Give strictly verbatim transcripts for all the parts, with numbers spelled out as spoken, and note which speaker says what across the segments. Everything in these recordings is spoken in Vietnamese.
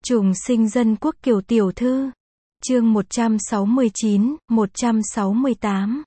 Speaker 1: Trùng sinh dân quốc Kiều tiểu thư. Chương một trăm sáu mươi chín, một trăm sáu mươi tám.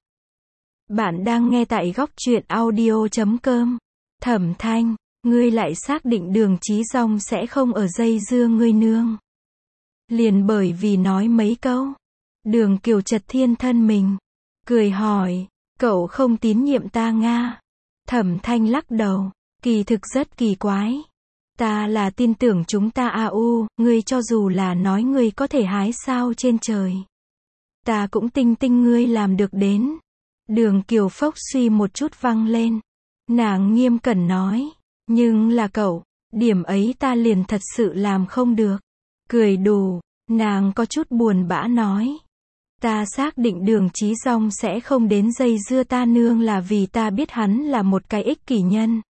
Speaker 1: Bạn đang nghe tại góc truyện audio chấm com. Thẩm Thanh, ngươi lại xác định Đường Chí Dong sẽ không ở dây dưa ngươi nương. Liền bởi vì nói mấy câu. Đường Kiều chật thiên thân mình. Cười hỏi, cậu không tín nhiệm ta nga? Thẩm Thanh lắc đầu, kỳ thực rất kỳ quái. Ta là tin tưởng chúng ta a u, ngươi cho dù là nói ngươi có thể hái sao trên trời. Ta cũng tin tinh ngươi làm được đến. Đường Kiều phốc suy một chút văng lên. Nàng nghiêm cẩn nói, nhưng là cậu, điểm ấy ta liền thật sự làm không được. Cười đù, nàng có chút buồn bã nói. Ta xác định Đường Chí Dong sẽ không đến dây dưa ta nương là vì ta biết hắn là một cái ích kỷ nhân.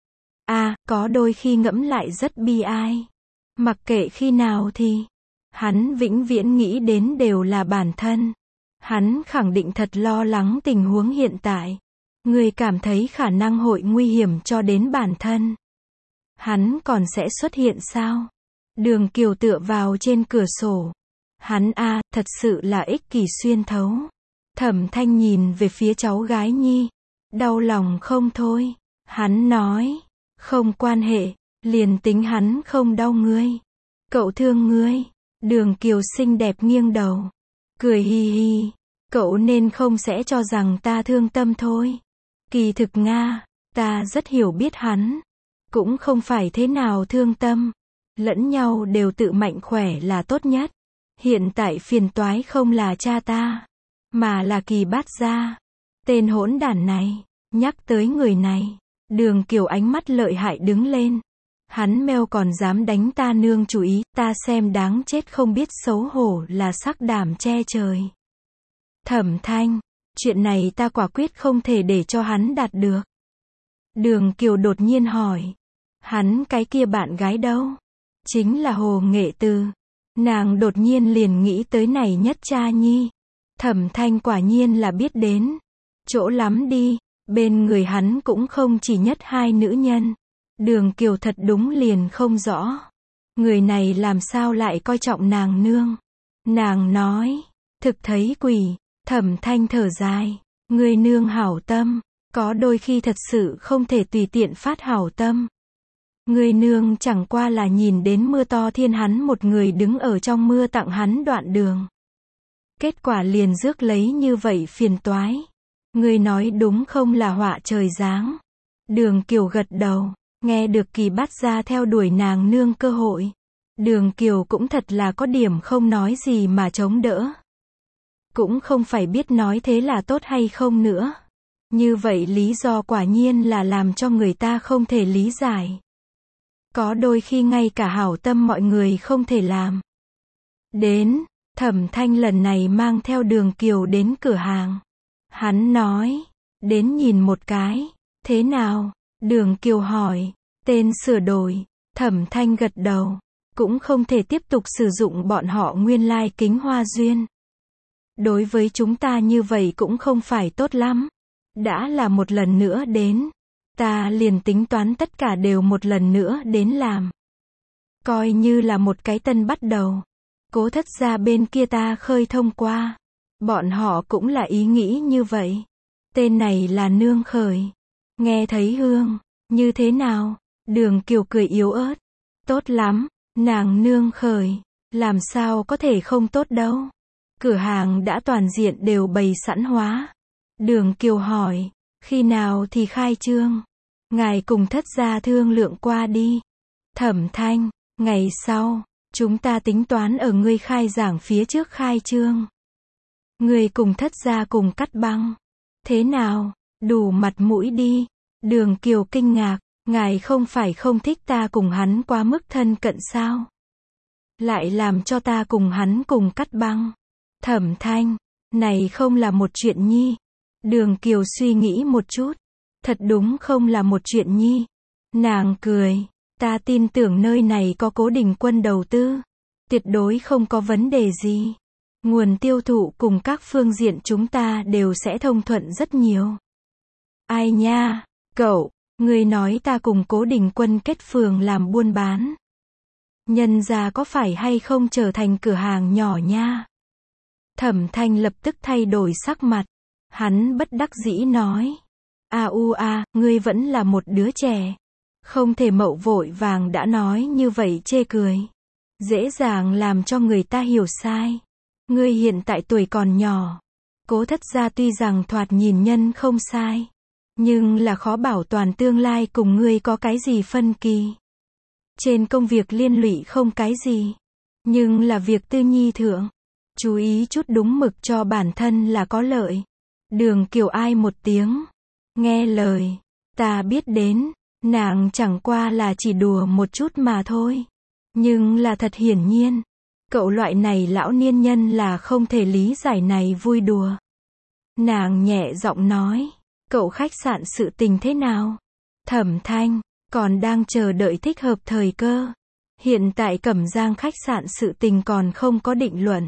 Speaker 1: À, có đôi khi ngẫm lại rất bi ai. Mặc kệ khi nào thì, hắn vĩnh viễn nghĩ đến đều là bản thân. Hắn khẳng định thật lo lắng tình huống hiện tại. Người cảm thấy khả năng hội nguy hiểm cho đến bản thân. Hắn còn sẽ xuất hiện sao? Đường Kiều tựa vào trên cửa sổ. Hắn a, à, thật sự là ích kỷ xuyên thấu. Thẩm Thanh nhìn về phía cháu gái Nhi. Đau lòng không thôi. Hắn nói, không quan hệ, liền tính hắn không đau ngươi. Cậu thương ngươi. Đường Kiều xinh đẹp nghiêng đầu. Cười hi hi. Cậu nên không sẽ cho rằng ta thương tâm thôi. Kỳ thực nga, ta rất hiểu biết hắn. Cũng không phải thế nào thương tâm. Lẫn nhau đều tự mạnh khỏe là tốt nhất. Hiện tại phiền toái không là cha ta, mà là Kỳ Bát Gia. Tên hỗn đản này, nhắc tới người này. Đường Kiều ánh mắt lợi hại đứng lên. Hắn meo còn dám đánh ta nương chủ ý, ta xem đáng chết không biết xấu hổ là sắc đảm che trời. Thẩm Thanh, chuyện này ta quả quyết không thể để cho hắn đạt được. Đường Kiều đột nhiên hỏi, hắn cái kia bạn gái đâu? Chính là Hồ Nghệ Từ. Nàng đột nhiên liền nghĩ tới này nhất cha nhi. Thẩm Thanh quả nhiên là biết đến. Chỗ lắm đi, bên người hắn cũng không chỉ nhất hai nữ nhân. Đường Kiều thật đúng liền không rõ. Người này làm sao lại coi trọng nàng nương. Nàng nói, thực thấy quỷ. Thẩm Thanh thở dài, người nương hảo tâm, có đôi khi thật sự không thể tùy tiện phát hảo tâm. Người nương chẳng qua là nhìn đến mưa to thiên hắn một người đứng ở trong mưa tặng hắn đoạn đường. Kết quả liền rước lấy như vậy phiền toái. Người nói đúng không là họa trời giáng. Đường Kiều gật đầu, nghe được Kỳ Bát Gia theo đuổi nàng nương cơ hội. Đường Kiều cũng thật là có điểm không nói gì mà chống đỡ. Cũng không phải biết nói thế là tốt hay không nữa. Như vậy lý do quả nhiên là làm cho người ta không thể lý giải. Có đôi khi ngay cả hảo tâm mọi người không thể làm. Đến, Thẩm Thanh lần này mang theo Đường Kiều đến cửa hàng. Hắn nói, đến nhìn một cái, thế nào? Đường Kiều hỏi, tên sửa đổi. Thẩm Thanh gật đầu, cũng không thể tiếp tục sử dụng bọn họ nguyên lai like kính hoa duyên. Đối với chúng ta như vậy cũng không phải tốt lắm. Đã là một lần nữa đến. Ta liền tính toán tất cả đều một lần nữa đến làm. Coi như là một cái tân bắt đầu. Cố Thất Gia bên kia ta khơi thông qua. Bọn họ cũng là ý nghĩ như vậy. Tên này là nương khởi. Nghe thấy hương, như thế nào? Đường Kiều cười yếu ớt. Tốt lắm, nàng nương khởi. Làm sao có thể không tốt đâu. Cửa hàng đã toàn diện đều bày sẵn hóa. Đường Kiều hỏi, khi nào thì khai trương? Ngài cùng Thất Gia thương lượng qua đi. Thẩm Thanh, ngày sau, chúng ta tính toán ở ngươi khai giảng phía trước khai trương. Ngươi cùng Thất Gia cùng cắt băng. Thế nào, đủ mặt mũi đi. Đường Kiều kinh ngạc, ngài không phải không thích ta cùng hắn quá mức thân cận sao? Lại làm cho ta cùng hắn cùng cắt băng. Thẩm Thanh, này không là một chuyện nhi. Đường Kiều suy nghĩ một chút. Thật đúng không là một chuyện nhi. Nàng cười, ta tin tưởng nơi này có Cố Đình Quân đầu tư. Tuyệt đối không có vấn đề gì. Nguồn tiêu thụ cùng các phương diện chúng ta đều sẽ thông thuận rất nhiều. Ai nha, cậu, ngươi nói ta cùng Cố Đình Quân kết phường làm buôn bán. Nhân gia có phải hay không trở thành cửa hàng nhỏ nha. Thẩm Thanh lập tức thay đổi sắc mặt. Hắn bất đắc dĩ nói. A u a, ngươi vẫn là một đứa trẻ. Không thể mậu vội vàng đã nói như vậy chê cười. Dễ dàng làm cho người ta hiểu sai. Ngươi hiện tại tuổi còn nhỏ. Cố thất gia tuy rằng thoạt nhìn nhân không sai. Nhưng là khó bảo toàn tương lai cùng ngươi có cái gì phân kỳ. Trên công việc liên lụy không cái gì. Nhưng là việc tư nhi thượng. Chú ý chút đúng mực cho bản thân là có lợi. Đường Kiều ai một tiếng. Nghe lời. Ta biết đến. Nàng chẳng qua là chỉ đùa một chút mà thôi. Nhưng là thật hiển nhiên. Cậu loại này lão niên nhân là không thể lý giải này vui đùa. Nàng nhẹ giọng nói. Cậu khách sạn sự tình thế nào? Thẩm Thanh. Còn đang chờ đợi thích hợp thời cơ. Hiện tại Cẩm Giang khách sạn sự tình còn không có định luận.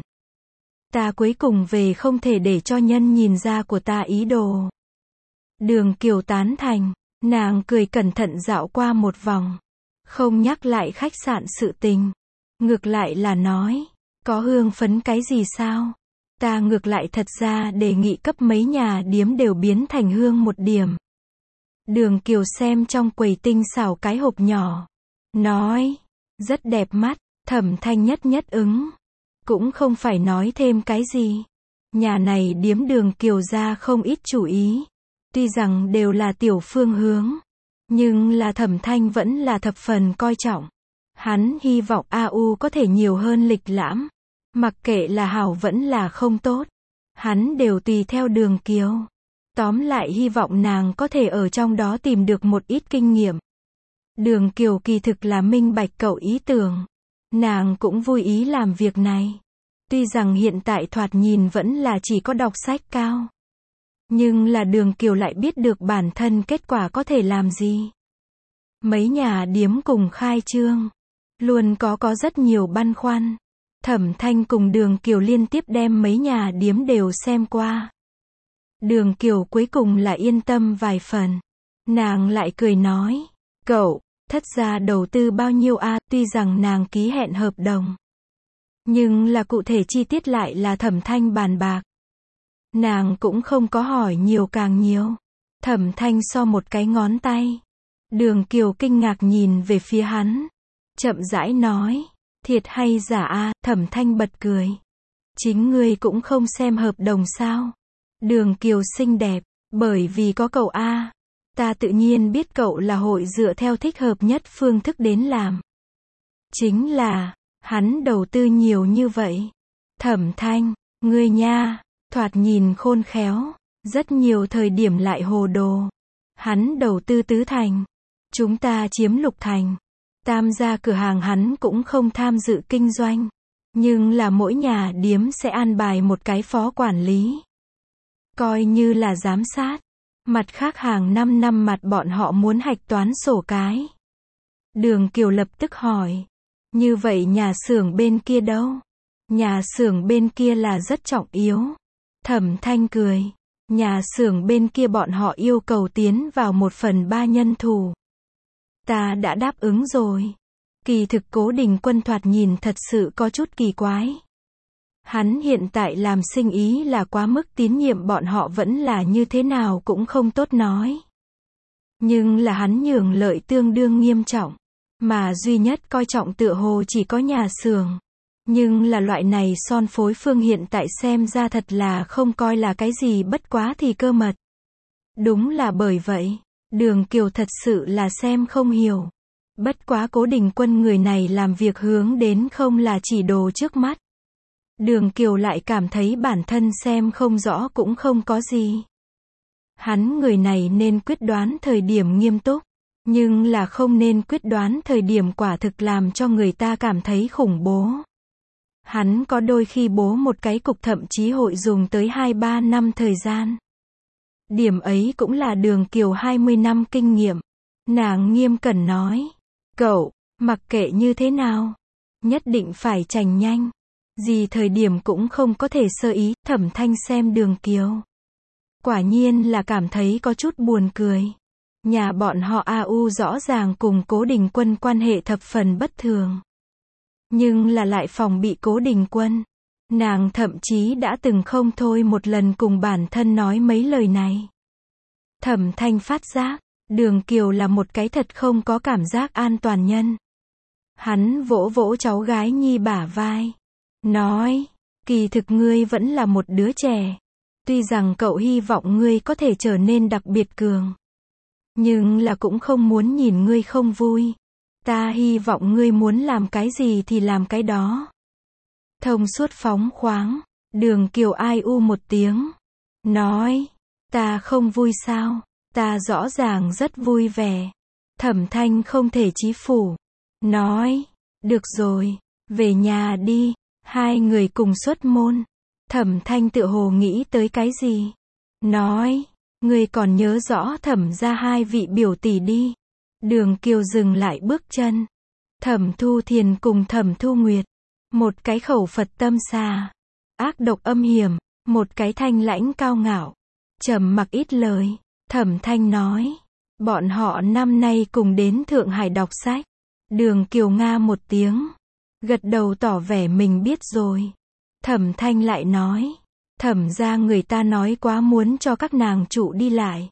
Speaker 1: Ta cuối cùng về không thể để cho nhân nhìn ra của ta ý đồ. Đường Kiều tán thành. Nàng cười cẩn thận dạo qua một vòng. Không nhắc lại khách sạn sự tình. Ngược lại là nói. Có hương phấn cái gì sao? Ta ngược lại thật ra đề nghị cấp mấy nhà điếm đều biến thành hương một điểm. Đường Kiều xem trong quầy tinh xảo cái hộp nhỏ. Nói. Rất đẹp mắt. Thẩm Thanh nhất nhất ứng. Cũng không phải nói thêm cái gì. Nhà này điếm Đường Kiều ra không ít chủ ý. Tuy rằng đều là tiểu phương hướng. Nhưng là Thẩm Thanh vẫn là thập phần coi trọng. Hắn hy vọng a u có thể nhiều hơn lịch lãm. Mặc kệ là hảo vẫn là không tốt. Hắn đều tùy theo Đường Kiều. Tóm lại hy vọng nàng có thể ở trong đó tìm được một ít kinh nghiệm. Đường Kiều kỳ thực là minh bạch cậu ý tưởng. Nàng cũng vui ý làm việc này. Tuy rằng hiện tại thoạt nhìn vẫn là chỉ có đọc sách cao. Nhưng là Đường Kiều lại biết được bản thân kết quả có thể làm gì. Mấy nhà điếm cùng khai trương. Luôn có có rất nhiều băn khoăn. Thẩm Thanh cùng Đường Kiều liên tiếp đem mấy nhà điếm đều xem qua. Đường Kiều cuối cùng là yên tâm vài phần. Nàng lại cười nói. Cậu, thất gia đầu tư bao nhiêu a? Tuy rằng nàng ký hẹn hợp đồng. Nhưng là cụ thể chi tiết lại là Thẩm Thanh bàn bạc. Nàng cũng không có hỏi nhiều càng nhiều. Thẩm Thanh so một cái ngón tay. Đường Kiều kinh ngạc nhìn về phía hắn. Chậm rãi nói. Thiệt hay giả a? Thẩm Thanh bật cười. Chính ngươi cũng không xem hợp đồng sao? Đường Kiều xinh đẹp. Bởi vì có cậu a. Ta tự nhiên biết cậu là hội dựa theo thích hợp nhất phương thức đến làm. Chính là, hắn đầu tư nhiều như vậy. Thẩm Thanh, ngươi nha, thoạt nhìn khôn khéo, rất nhiều thời điểm lại hồ đồ. Hắn đầu tư tứ thành, chúng ta chiếm lục thành. Tam gia cửa hàng hắn cũng không tham dự kinh doanh. Nhưng là mỗi nhà điếm sẽ an bài một cái phó quản lý. Coi như là giám sát. Mặt khác hàng năm năm mặt bọn họ muốn hạch toán sổ cái. Đường Kiều lập tức hỏi. Như vậy nhà xưởng bên kia đâu? Nhà xưởng bên kia là rất trọng yếu. Thẩm Thanh cười. Nhà xưởng bên kia bọn họ yêu cầu tiến vào một phần ba nhân thủ. Ta đã đáp ứng rồi. Kỳ thực Cố Đình Quân thoạt nhìn thật sự có chút kỳ quái. Hắn hiện tại làm sinh ý là quá mức tín nhiệm bọn họ vẫn là như thế nào cũng không tốt nói. Nhưng là hắn nhường lợi tương đương nghiêm trọng. Mà duy nhất coi trọng tựa hồ chỉ có nhà xưởng. Nhưng là loại này son phối phương hiện tại xem ra thật là không coi là cái gì bất quá thì cơ mật. Đúng là bởi vậy. Đường Kiều thật sự là xem không hiểu. Bất quá Cố Đình Quân người này làm việc hướng đến không là chỉ đồ trước mắt. Đường Kiều lại cảm thấy bản thân xem không rõ cũng không có gì. Hắn người này nên quyết đoán thời điểm nghiêm túc. Nhưng là không nên quyết đoán thời điểm quả thực làm cho người ta cảm thấy khủng bố. Hắn có đôi khi bố một cái cục thậm chí hội dùng tới hai ba năm thời gian. Điểm ấy cũng là Đường Kiều hai mươi năm kinh nghiệm. Nàng nghiêm cẩn nói. Cậu, mặc kệ như thế nào, nhất định phải chành nhanh. Gì thời điểm cũng không có thể sơ ý. Thẩm Thanh xem Đường Kiều. Quả nhiên là cảm thấy có chút buồn cười. Nhà bọn họ a u rõ ràng cùng Cố Đình Quân quan hệ thập phần bất thường. nhưng là lại phòng bị Cố Đình Quân. Nàng thậm chí đã từng không thôi một lần cùng bản thân nói mấy lời này. Thẩm Thanh phát giác, Đường Kiều là một cái thật không có cảm giác an toàn nhân. Hắn vỗ vỗ cháu gái Nhi bả vai. Nói, kỳ thực ngươi vẫn là một đứa trẻ. Tuy rằng cậu hy vọng ngươi có thể trở nên đặc biệt cường. Nhưng là cũng không muốn nhìn ngươi không vui. Ta hy vọng ngươi muốn làm cái gì thì làm cái đó. Thông suốt phóng khoáng, Đường Kiều ai u một tiếng. Nói, ta không vui sao? Ta rõ ràng rất vui vẻ. Thẩm Thanh không thể chí phủ. Nói, được rồi, về nhà đi. Hai người cùng xuất môn. Thẩm Thanh tựa hồ nghĩ tới cái gì. Nói, ngươi còn nhớ rõ Thẩm ra hai vị biểu tỷ đi. Đường Kiều dừng lại bước chân. Thẩm Thu Thiền cùng Thẩm Thu Nguyệt. Một cái khẩu Phật tâm xà, ác độc âm hiểm, một cái thanh lãnh cao ngạo, trầm mặc ít lời. Thẩm Thanh nói, bọn họ năm nay cùng đến Thượng Hải đọc sách. Đường Kiều nga một tiếng, gật đầu tỏ vẻ mình biết rồi. Thẩm Thanh lại nói, Thẩm ra người ta nói quá muốn cho các nàng trụ đi lại.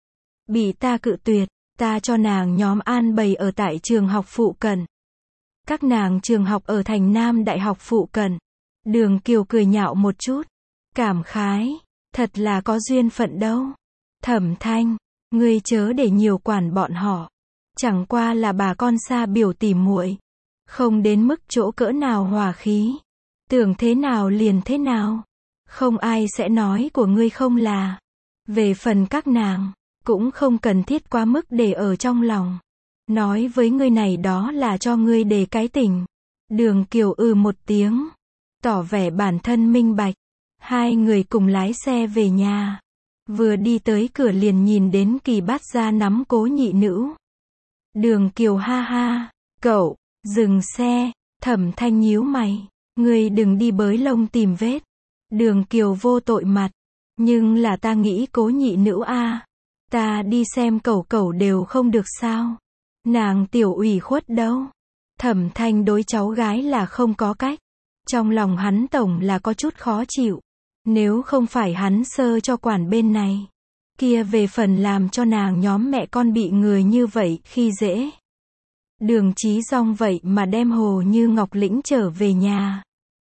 Speaker 1: Bị ta cự tuyệt, ta cho nàng nhóm an bày ở tại trường học phụ cận. Các nàng trường học ở thành Nam Đại học phụ cận. Đường Kiều cười nhạo một chút. Cảm khái. Thật là có duyên phận đâu. Thẩm Thanh. Ngươi chớ để nhiều quản bọn họ. Chẳng qua là bà con xa biểu tỉ muội. Không đến mức chỗ cỡ nào hòa khí. Tưởng thế nào liền thế nào. Không ai sẽ nói của ngươi không là. Về phần các nàng. Cũng không cần thiết quá mức để ở trong lòng. Nói với ngươi này đó là cho ngươi đề cái tỉnh. Đường Kiều ừ một tiếng. Tỏ vẻ bản thân minh bạch. Hai người cùng lái xe về nhà. Vừa đi tới cửa liền nhìn đến Kỳ Bát Gia nắm Cố nhị nữ. Đường Kiều ha ha. Cậu, dừng xe. Thẩm Thanh nhíu mày. Ngươi đừng đi bới lông tìm vết. Đường Kiều vô tội mặt. Nhưng là ta nghĩ Cố nhị nữ a, ta đi xem cẩu cẩu đều không được sao. Nàng tiểu ủy khuất đâu. Thẩm Thanh đối cháu gái là không có cách. Trong lòng hắn tổng là có chút khó chịu. Nếu không phải hắn sơ cho quản bên này. Kia về phần làm cho nàng nhóm mẹ con bị người như vậy khi dễ. Đường Chí Dong vậy mà đem Hồ Như Ngọc lĩnh trở về nhà.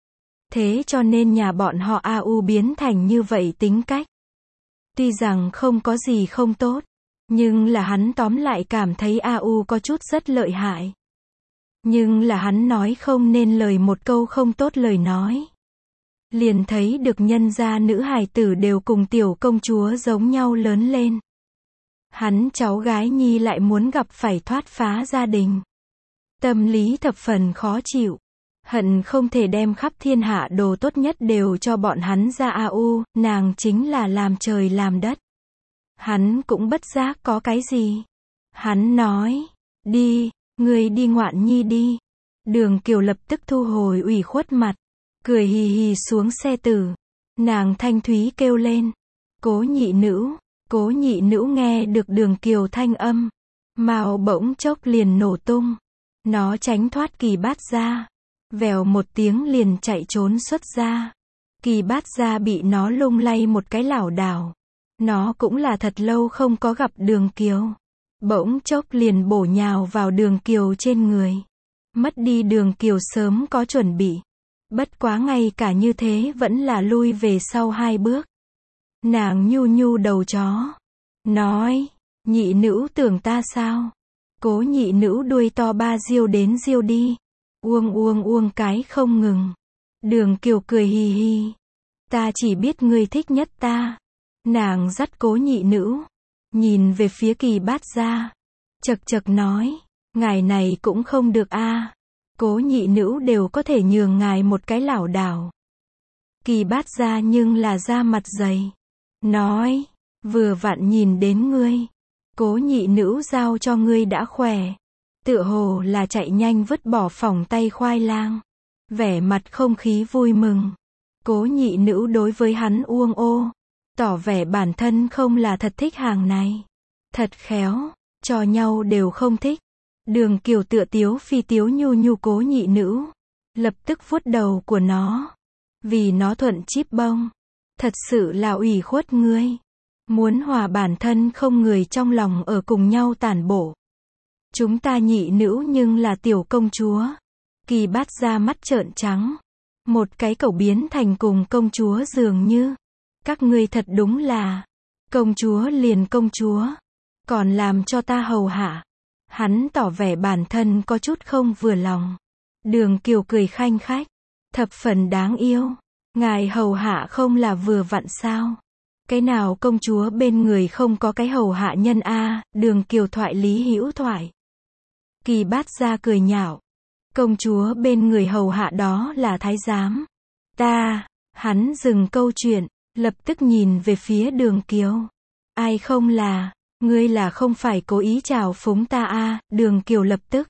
Speaker 1: Thế cho nên nhà bọn họ a u biến thành như vậy tính cách. Tuy rằng không có gì không tốt. Nhưng là hắn tóm lại cảm thấy a u có chút rất lợi hại. Nhưng là hắn nói không nên lời một câu không tốt lời nói. Liền thấy được nhân gia nữ hài tử đều cùng tiểu công chúa giống nhau lớn lên. Hắn cháu gái Nhi lại muốn gặp phải thoát phá gia đình. Tâm lý thập phần khó chịu. Hận không thể đem khắp thiên hạ đồ tốt nhất đều cho bọn hắn ra a u, nàng chính là làm trời làm đất. Hắn cũng bất giác có cái gì. Hắn nói, đi, ngươi đi ngoạn nhi đi. Đường Kiều lập tức thu hồi ủy khuất mặt, cười hì hì xuống xe tử. Nàng thanh thúy kêu lên, Cố nhị nữ. Cố nhị nữ nghe được Đường Kiều thanh âm, mao bỗng chốc liền nổ tung. Nó tránh thoát Kỳ Bát Gia, vèo một tiếng liền chạy trốn xuất ra. Kỳ Bát Gia bị nó lung lay một cái lảo đảo. Nó cũng là thật lâu không có gặp Đường Kiều. Bỗng chốc liền bổ nhào vào Đường Kiều trên người. Mất đi Đường Kiều sớm có chuẩn bị. Bất quá ngay cả như thế vẫn là lui về sau hai bước. Nàng nhu nhu đầu chó. Nói, nhị nữ tưởng ta sao? Cố nhị nữ đuôi to ba diêu đến diêu đi. Uông uông uông cái không ngừng. Đường Kiều cười hì hì. Ta chỉ biết ngươi thích nhất ta. Nàng dắt Cố nhị nữ. Nhìn về phía Kỳ Bát Gia. Chật chật nói. Ngài này cũng không được a. Cố nhị nữ đều có thể nhường ngài một cái lảo đảo. Kỳ Bát Gia nhưng là da mặt dày. Nói. Vừa vặn nhìn đến ngươi. Cố nhị nữ giao cho ngươi đã khỏe. Tựa hồ là chạy nhanh vứt bỏ phỏng tay khoai lang. Vẻ mặt không khí vui mừng. Cố nhị nữ đối với hắn uông ô. Tỏ vẻ bản thân không là thật thích hàng này. Thật khéo. Cho nhau đều không thích. Đường Kiều tựa tiếu phi tiếu nhu nhu Cố nhị nữ. lập tức vuốt đầu của nó. Vì nó thuận chíp bông. Thật sự là ủy khuất ngươi. Muốn hòa bản thân không người trong lòng ở cùng nhau tản bộ. Chúng ta nhị nữ nhưng là tiểu công chúa. Kỳ Bát Gia mắt trợn trắng. Một cái cẩu biến thành cùng công chúa dường như. Các ngươi thật đúng là. Công chúa liền công chúa. Còn làm cho ta hầu hạ. Hắn tỏ vẻ bản thân có chút không vừa lòng. Đường Kiều cười khanh khách. Thập phần đáng yêu. Ngài hầu hạ không là vừa vặn sao? Cái nào công chúa bên người không có cái hầu hạ nhân a? Đường Kiều thoại lý hữu thoại. Kỳ Bát Gia cười nhạo. Công chúa bên người hầu hạ đó là thái giám. Ta, hắn dừng câu chuyện, lập tức nhìn về phía Đường Kiều. Ai không là, ngươi là không phải cố ý chào phúng ta a? Đường Kiều lập tức.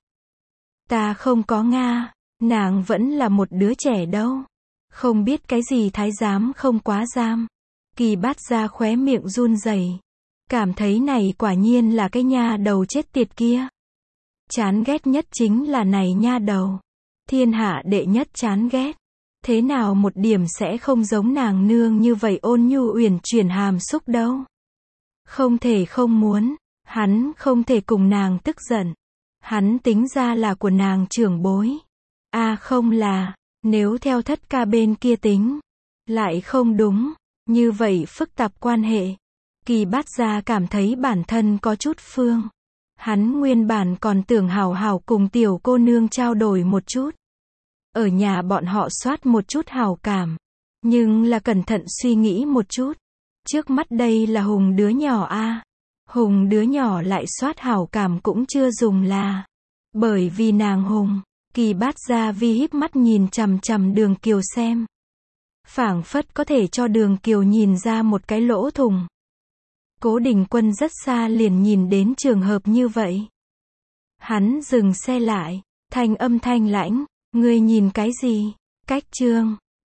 Speaker 1: Ta không có nga, nàng vẫn là một đứa trẻ đâu. Không biết cái gì thái giám không quá giam. Kỳ Bát Gia khóe miệng run rẩy. Cảm thấy này quả nhiên là cái nha đầu chết tiệt kia. Chán ghét nhất chính là này nha đầu. Thiên hạ đệ nhất chán ghét. Thế nào một điểm sẽ không giống nàng nương như vậy ôn nhu uyển chuyển hàm xúc đâu. Không thể không muốn. Hắn không thể cùng nàng tức giận. Hắn tính ra là của nàng trưởng bối. A à không là. Nếu theo thất ca bên kia tính. Lại không đúng. Như vậy phức tạp quan hệ. Kỳ Bát Gia cảm thấy bản thân có chút phương. Hắn nguyên bản còn tưởng hào hào cùng tiểu cô nương trao đổi một chút. Ở nhà bọn họ soát một chút hào cảm. Nhưng là cẩn thận suy nghĩ một chút. Trước mắt đây là Hùng đứa nhỏ a. À. Hùng đứa nhỏ lại soát hào cảm cũng chưa dùng là. Bởi vì nàng Hùng. Kỳ Bát Gia vi híp mắt nhìn chằm chằm Đường Kiều xem. Phảng phất có thể cho Đường Kiều nhìn ra một cái lỗ thủng. Cố Đình Quân rất xa liền nhìn đến trường hợp như vậy. Hắn dừng xe lại, thanh âm thanh lãnh, ngươi nhìn cái gì? Cách trương,